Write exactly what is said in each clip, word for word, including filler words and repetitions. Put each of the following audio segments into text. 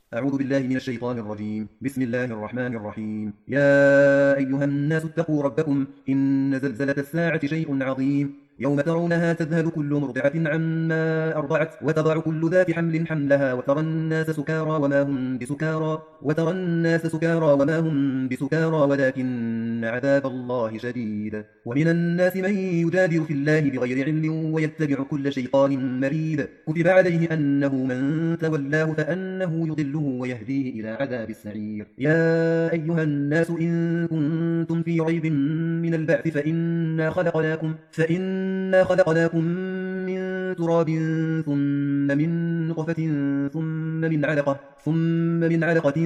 أعوذ بالله من الشيطان الرجيم. بسم الله الرحمن الرحيم. يا أيها الناس اتقوا ربكم إن زلزلة الساعة شيء عظيم يوم ترونها تذهل كل مرضعة عما أرضعت وتضع كل ذات حمل حملها وترى الناس سكارى وما هم بسكارى وترى الناس سكارى وما هم بسكارى ولكن عذاب الله شديد. ومن الناس من يجادل في الله بغير علم ويتبع كل شيطان مريد. كتب عليه أنه من تولاه فأنه يضله ويهديه إلى عذاب السعير. يا أيها الناس إن كنتم في ريب من البعث فإنا خلقناكم فإنا خلقناكم من تراب ثم من نطفة ثم من علقة ثم من علقة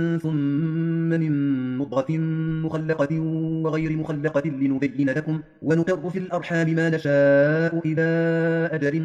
ثم من مضغة مخلقة وغير مخلقة لنبين لكم ونقر في الأرحام ما نشاء إلى أجل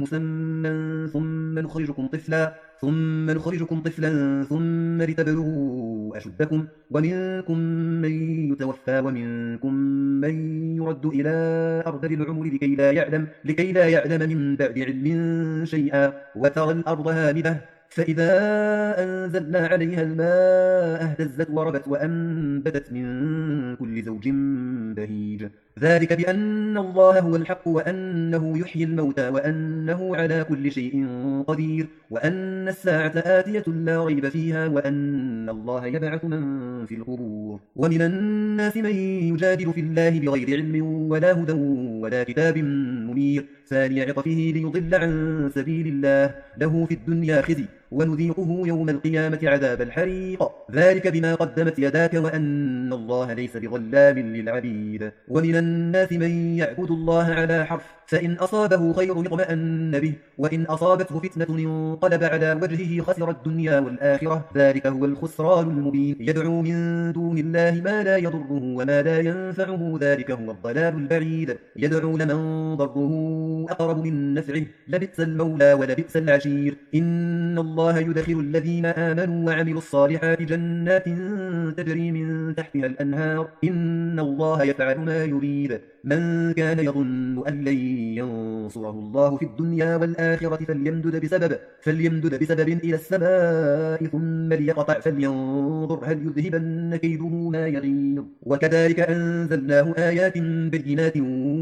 مسمى ثم نخرجكم طفلا ثم نخرجكم طفلا ثم لتبلغوا أشدكم ومنكم من يتوفى ومنكم من يرد إلى أرذل العمر لكي لا يعلم لكي لا يعلم من بعد علم شيئا وترى الأرض هامدة فإذا أنزلنا عليها الماء اهتزت وربت وأنبتت من كل زوج بهيج. ذلك بأن الله هو الحق وأنه يحيي الموتى وأنه على كل شيء قدير وأن الساعة آتية لا ريب فيها وأن الله يبعث من في القبور. ومن الناس من يجادل في الله بغير علم ولا هدى ولا كتاب منير ثاني عطفه ليضل عن سبيل الله له في الدنيا خزي ونذيقه يوم القيامة عذاب الحريق. ذلك بما قدمت يداك وأن الله ليس بظلام للعبيد. ومن الناس من يعبد الله على حرف فإن أصابه خير اطمأن به وإن أصابته فتنة انقلب على وجهه خسر الدنيا والآخرة ذلك هو الخسران المبين. يدعو من دون الله ما لا يضره وما لا ينفعه ذلك هو الضلال البعيد. يدعو لمن ضره أقرب من نفعه لبئس المولى ولبئس العشير. إن الله يدخل الذين آمنوا وعملوا الصالحات جنات تجري من تحتها الأنهار إن الله يفعل ما يريد. من كان يظن أن لن ينصره الله في الدنيا والآخرة فليمدد بسبب فليمدد بسبب إلى السماء ثم ليقطع فلينظر هل يذهبن كيده ما يغيظ. وكذلك أنزلناه آيات بينات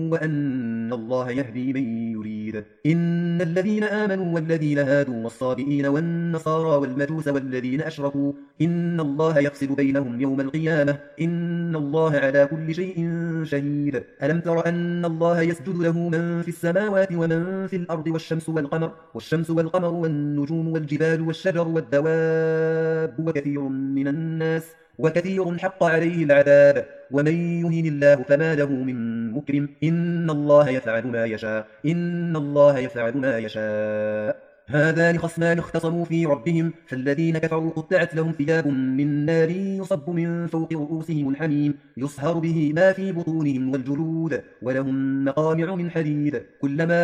وأن الله يهدي من يريد. إن الذين آمنوا والذين هادوا والصابئين والنصارى والمجوس والذين أشركوا إن الله يفصل بينهم يوم القيامة إن الله على كل شيء شهيد. ألم تر أن الله يسجد له من في السماوات ومن في الأرض والشمس والقمر والشمس والقمر والنجوم والجبال والشجر والدواب وكثير من الناس وكثير حق عليه العذاب ومن يهن الله فما له من مكرم. إن الله يفعل ما يشاء إن الله يفعل ما يشاء. هذان خصمان اختصموا في ربهم فالذين كفروا قطعت لهم ثياب من نار يصب من فوق رؤوسهم الحميم يصهر به ما في بطونهم والجلود ولهم مقامع من حديد كلما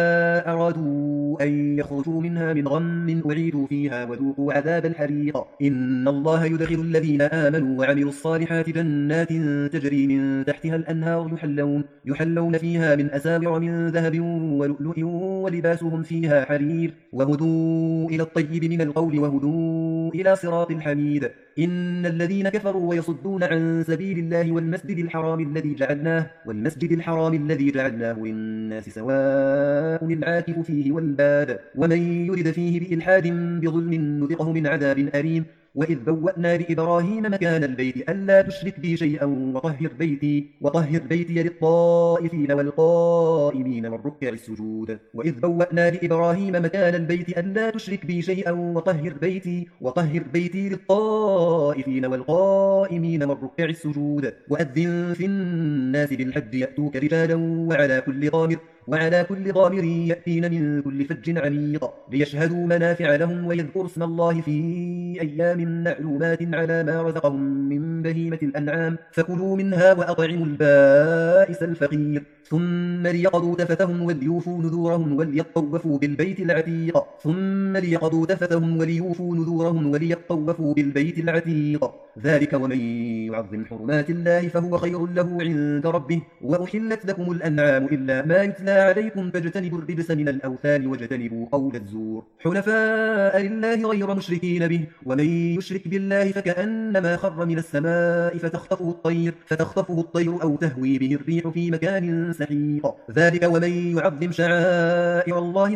أرادوا أن يخرجوا منها من غم أعيدوا فيها وذوقوا عذاب الحريق. إن الله يدخل الذين آمنوا وعملوا الصالحات جنات تجري من تحتها الأنهار يحلون, يحلون فيها من أساور من ذهب ولؤلؤ ولباسهم فيها حرير وهدوا إلى الطيب من القول وهدوا إلى صراط الحميد. إن الذين كفروا ويصدون عن سبيل الله والمسجد الحرام الذي جعلناه والمسجد الحرام الذي جعلناه للناس سواء العاكف فيه والباد ومن يرد فيه بإلحاد بظلم نذقه من عذاب أليم. وإذ بوأنا لإبراهيم مكان البيت ألا تشرك بي شيئا وطهر بيتي وطهر بيتي للطائفين والقائمين والركع السجود. وإذ بوأنا لإبراهيم مكان البيت ألا تشرك بي شيئا وطهر بيتي وطهر بيتي للطائفين والقائمين والركع السجود. وأذن في الناس بالحج يأتوك رجالا وعلى كل ضامر وعلى كل ضامر يأتين من كل فج عميق ليشهدوا منافع لهم ويذكروا اسم الله في أيام معلومات على ما رزقهم من بهيمة الأنعام فكلوا منها وأطعموا البائس الفقير ثم ليقضوا تفتهم وليوفوا نذورهم وليطوفوا بالبيت العتيق ثم ليقضوا تفتهم وليوفوا نذورهم وليطوفوا بالبيت العتيق ذلك ومن يعظم حرمات الله فهو خير له عند ربه وأحلت لكم الأنعام إلا ما يتلى عليكم فاجتنبوا الرجس من الأوثان واجتنبوا قول الزور حنفاء لله غير مشركين به ومن يشرك بالله فكأنما خر من السماء فتخطفه الطير فتخطفه الطير أو تهوي به الريح في مكان سحيق ذلك ومن يعظم شعائر الله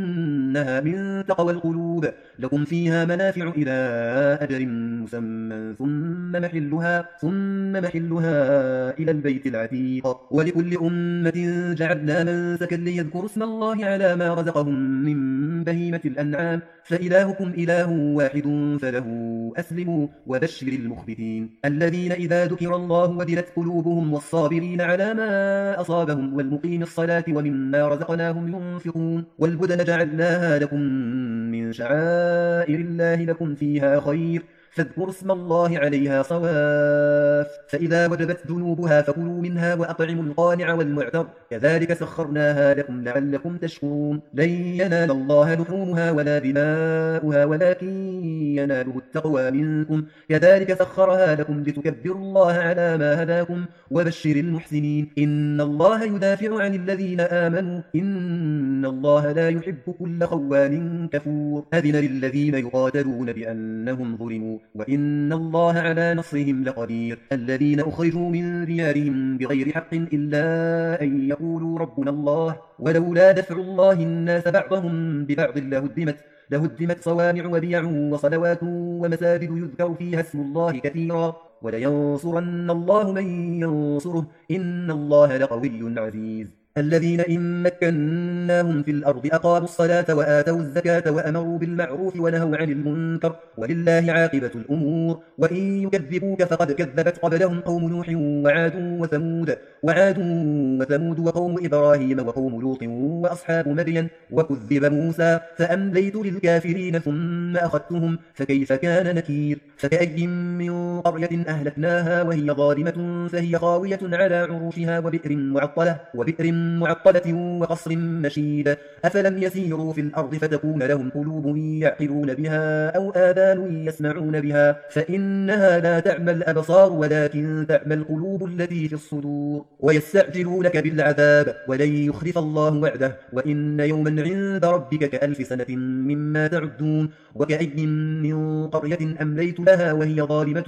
فإنها من تقوى القلوب لكم فيها منافع إلى أجل مسمى ثم محلها ثم محلها إلى البيت العتيق ولكل أمة جعلنا منسكا ليذكروا اسم الله على ما رزقهم من بهيمة الأنعام فإلهكم إله واحد فله أسلموا وبشر المخبتين الذين إذا ذكر الله وجلت قلوبهم والصابرين على ما أصابهم والمقيم الصلاة ومما رزقناهم ينفقون والبدن جعلناها لكم من شعائر الله لكم فيها خير فاذكروا اسم الله عليها صواف فإذا وجبت جنوبها فكلوا منها وأطعموا القانع والمعتر كذلك سخرناها لكم لعلكم تشكرون لن ينال الله لحومها ولا دماؤها ولكن يناله التقوى منكم كذلك سخرها لكم لتكبروا الله على ما هداكم وبشر المحسنين إن الله يدافع عن الذين آمنوا إن الله لا يحب كل خوان كفور أذن للذين يقاتلون بأنهم ظلموا وإن الله على نصرهم لقدير الذين أخرجوا من ديارهم بغير حق إلا أن يقولوا ربنا الله ولولا دفع الله الناس بعضهم ببعض لهدمت لهدمت صوامع وبيع وصلوات ومساجد يذكر فيها اسم الله كثيرا ولينصرن الله من ينصره إن الله لقوي عزيز الذين إن مكناهم في الأرض أقاموا الصلاة وآتوا الزكاة وأمروا بالمعروف ونهوا عن المنكر ولله عاقبة الأمور وإن يكذبوك فقد كذبت قبلهم قوم نوح وعاد وثمود وعاد وثمود وقوم إبراهيم وقوم لوط وأصحاب مدين وكذب موسى فأمليت للكافرين ثم أخذتهم فكيف كان نكير فكأي من قرية أهلكناها وهي ظالمة فهي خاوية على عروشها وبئر معطلة وبئر معطلة وقصر مشيد أفلم يسيروا في الأرض فتكون لهم قلوب يعقلون بها أو آذان يسمعون بها فإنها لا تعمى الأبصار ولكن تعمى القلوب التي في الصدور ويستعجلونك بالعذاب ولن يخلف الله وعده وإن يوما عند ربك كألف سنة مما تعدون وكأي من قرية أمليت لها وهي ظالمة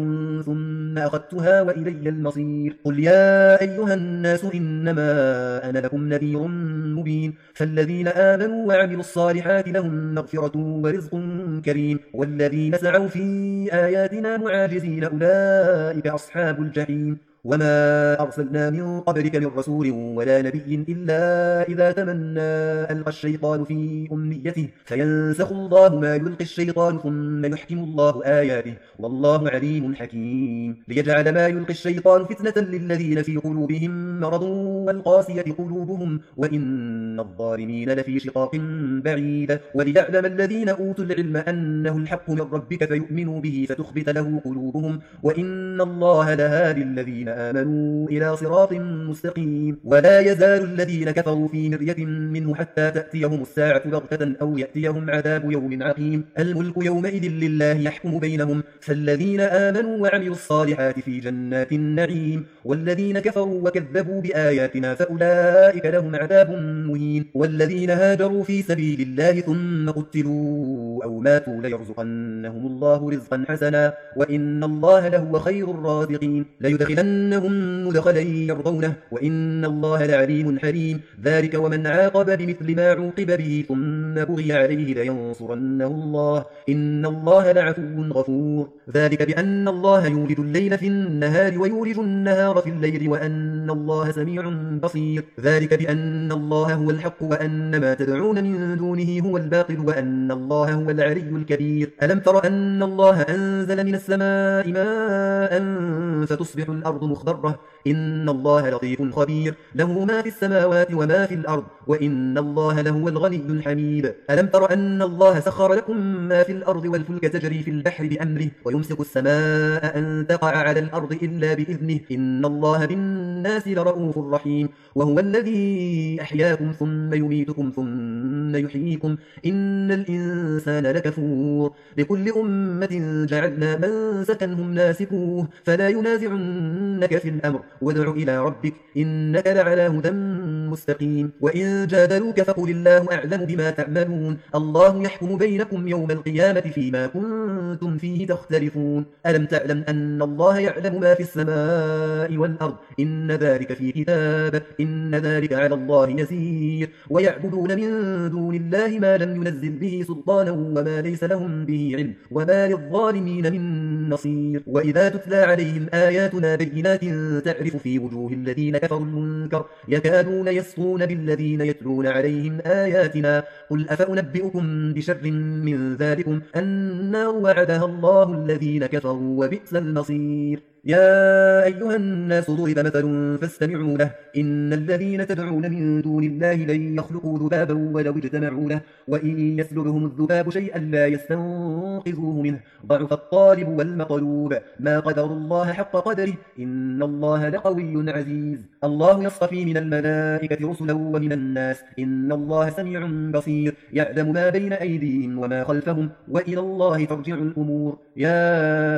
ثم أخذتها وإلي المصير قل يا أيها الناس إنما أنا لكم نذير مبين فالذين آمنوا وعملوا الصالحات لهم مغفرة ورزق كريم والذين سعوا في آياتنا معاجزين أولئك أصحاب الجحيم وما أرسلنا من قبلك من رسول ولا نبي إلا إذا تمنى ألقى الشيطان في أمنيته فينسخ الله ما يلقي الشيطان ثم يحكم الله آياته والله عليم حكيم ليجعل ما يلقي الشيطان فتنة للذين في قلوبهم مرض والقاسية قلوبهم وإن الظالمين لفي شقاق بعيد وليعلم الذين أوتوا العلم أنه الحق من ربك فيؤمنوا به فتخبت له قلوبهم وإن الله لهادي الذين آمنوا إلى صراط مستقيم ولا يزال الذين كفروا في مرية منه حتى تأتيهم الساعة بغتة أو يأتيهم عذاب يوم عقيم الملك يومئذ لله يحكم بينهم فالذين آمنوا وعملوا الصالحات في جنات النعيم والذين كفروا وكذبوا بآياتنا فأولئك لهم عذاب مهين والذين هاجروا في سبيل الله ثم قتلوا أو ماتوا ليرزقنهم الله رزقا حسنا وإن الله لهو خير الرازقين ليدخلن إنهم مدخلا يرضونه وإن الله لعليم حليم ذلك ومن عاقب بمثل ما عوقب به ثم بغي عليه لينصرنه الله إن الله لعفو غفور ذلك بأن الله يولد الليل في النهار ويولد النهار في الليل وأن الله سميع بصير ذلك بأن الله هو الحق وأن ما تدعون من دونه هو الباطل وأن الله هو العلي الكبير ألم تر أن الله أنزل من السماء ماء فتصبح الأرض مخضرة إن الله لطيف خبير له ما في السماوات وما في الأرض وإن الله لهو الغني الحميد ألم تر أن الله سخر لكم ما في الأرض والفلك تجري في البحر بأمره ويمسك السماء أن تقع على الأرض إلا بإذنه إن الله بالناس بالناس لرؤوف رحيم وهو الذي أحياكم ثم يميتكم ثم يحييكم إن الإنسان لكفور لكل أمة جعلنا منسكا هم ناسكوه فلا ينازعنك في الأمر وادع إلى ربك إنك لعلى هدى مستقيم وإن جادلوك فقل الله أعلم بما تعملون الله يحكم بينكم يوم القيامة فيما كنتم فيه تختلفون ألم تعلم أن الله يعلم ما في السماء والأرض إن ذلك في كتاب إن ذلك على الله يسير ويعبدون من دون الله ما لم ينزل به سلطانا وما ليس لهم به علم وما للظالمين من نصير وإذا تتلى عليهم آياتنا بينات تعرف في وجوه الذين كفروا المنكر يكادون يسطون بالذين يتلون عليهم آياتنا قل أفأنبئكم بشر من ذلكم النار وعدها الله الذين كفروا وبئس المصير يا أيها الناس ضرب مثل فاستمعوا له إن الذين تدعون من دون الله لن يخلقوا ذبابا ولو اجتمعوا له وإن يسلبهم الذباب شيئا لا يستنقذوه منه ضعف الطالب والمطلوب ما قدر الله حق قدره إن الله لقوي عزيز الله يصطفي من الملائكة رسلا ومن الناس إن الله سميع بصير يعلم ما بين أيديهم وما خلفهم وإلى الله ترجع الأمور يا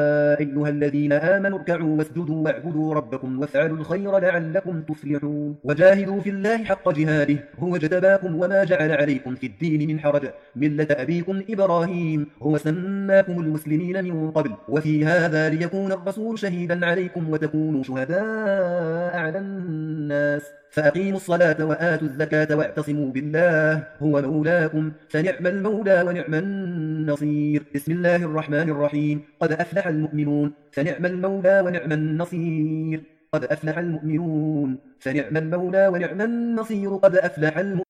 أيها الذين آمنوا اركعوا واسجدوا واعبدوا ربكم وافعلوا الخير لعلكم تفلحون وجاهدوا في الله حق جهاده هو اجتباكم وما جعل عليكم في الدين من حرج ملة أبيكم إبراهيم هو سماكم المسلمين من قبل وفي هذا ليكون الرسول شهيدا عليكم وتكونوا شهداء على الناس فأقيموا الصلاة وآتوا الزكاة واعتصموا بالله هو مولاكم فنعم المولى ونعم النصير بسم الله الرحمن الرحيم قد أفلح المؤمنون فنعم المولى ونعم النصير قد أفلح المؤمنون فنعم المولى ونعم النصير قد أفلح المؤمنون